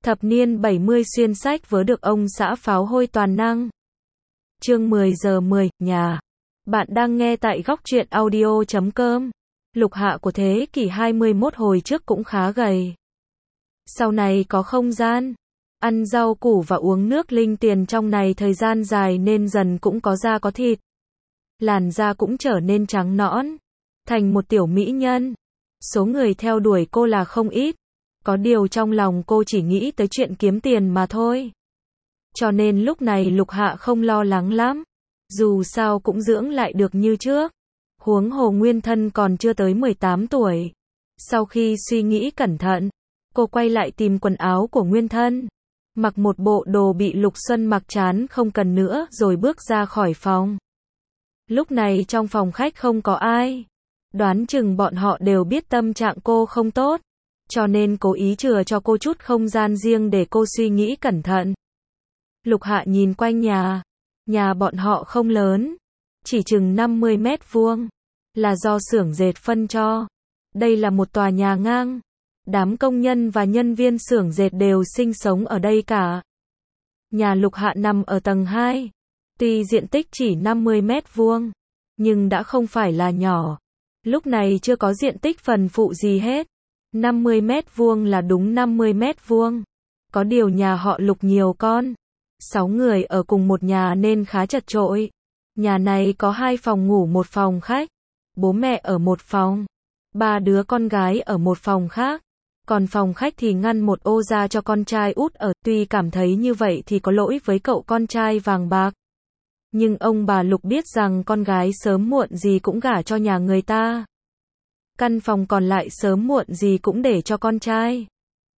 Thập niên 70 xuyên sách vớ được ông xã pháo hôi toàn năng. Chương 10 giờ 10, nhà. Bạn đang nghe tại góc truyện audio.com. Lục Hạ của thế kỷ 21 hồi trước cũng khá gầy. Sau này có không gian, ăn rau củ và uống nước linh tiền trong này thời gian dài nên dần cũng có da có thịt. Làn da cũng trở nên trắng nõn, thành một tiểu mỹ nhân. Số người theo đuổi cô là không ít. Có điều trong lòng cô chỉ nghĩ tới chuyện kiếm tiền mà thôi. Cho nên lúc này Lục Hạ không lo lắng lắm. Dù sao cũng dưỡng lại được như trước. Huống hồ nguyên thân còn chưa tới 18 tuổi. Sau khi suy nghĩ cẩn thận, cô quay lại tìm quần áo của nguyên thân. Mặc một bộ đồ bị Lục Xuân mặc chán không cần nữa rồi bước ra khỏi phòng. Lúc này trong phòng khách không có ai. Đoán chừng bọn họ đều biết tâm trạng cô không tốt. Cho nên cố ý chừa cho cô chút không gian riêng để cô suy nghĩ cẩn thận. Lục Hạ nhìn quanh nhà. Nhà bọn họ không lớn. Chỉ chừng 50 mét vuông. Là do xưởng dệt phân cho. Đây là một tòa nhà ngang. Đám công nhân và nhân viên xưởng dệt đều sinh sống ở đây cả. Nhà Lục Hạ nằm ở tầng 2. Tuy diện tích chỉ 50 mét vuông. Nhưng đã không phải là nhỏ. Lúc này chưa có diện tích phần phụ gì hết. 50 mét vuông là đúng 50 mét vuông. Có điều nhà họ Lục nhiều con. 6 người ở cùng một nhà nên khá chật chội. Nhà này có 2 phòng ngủ một phòng khách. Bố mẹ ở một phòng. 3 đứa con gái ở một phòng khác. Còn phòng khách thì ngăn một ô ra cho con trai út ở. Tuy cảm thấy như vậy thì có lỗi với cậu con trai vàng bạc. Nhưng ông bà Lục biết rằng con gái sớm muộn gì cũng gả cho nhà người ta. Căn phòng còn lại sớm muộn gì cũng để cho con trai.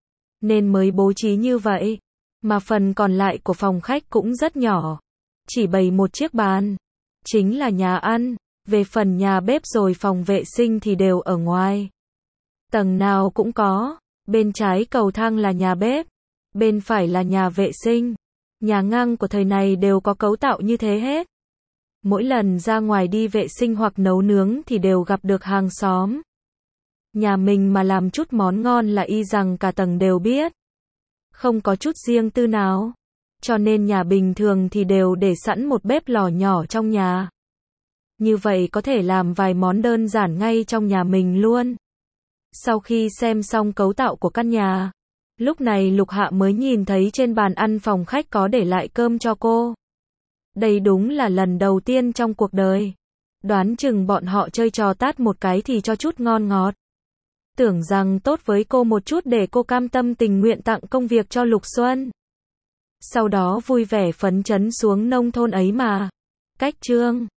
Nên mới bố trí như vậy. Mà phần còn lại của phòng khách cũng rất nhỏ. Chỉ bày một chiếc bàn. Chính là nhà ăn. Về phần nhà bếp rồi phòng vệ sinh thì đều ở ngoài. Tầng nào cũng có. Bên trái cầu thang là nhà bếp. Bên phải là nhà vệ sinh. Nhà ngang của thời này đều có cấu tạo như thế hết. Mỗi lần ra ngoài đi vệ sinh hoặc nấu nướng thì đều gặp được hàng xóm. Nhà mình mà làm chút món ngon là y rằng cả tầng đều biết. Không có chút riêng tư nào. Cho nên nhà bình thường thì đều để sẵn một bếp lò nhỏ trong nhà. Như vậy có thể làm vài món đơn giản ngay trong nhà mình luôn. Sau khi xem xong cấu tạo của căn nhà, lúc này Lục Hạ mới nhìn thấy trên bàn ăn phòng khách có để lại cơm cho cô. Đây đúng là lần đầu tiên trong cuộc đời. Đoán chừng bọn họ chơi trò tát một cái thì cho chút ngon ngọt. Tưởng rằng tốt với cô một chút để cô cam tâm tình nguyện tặng công việc cho Lục Xuân. Sau đó vui vẻ phấn chấn xuống nông thôn ấy mà. Cách chương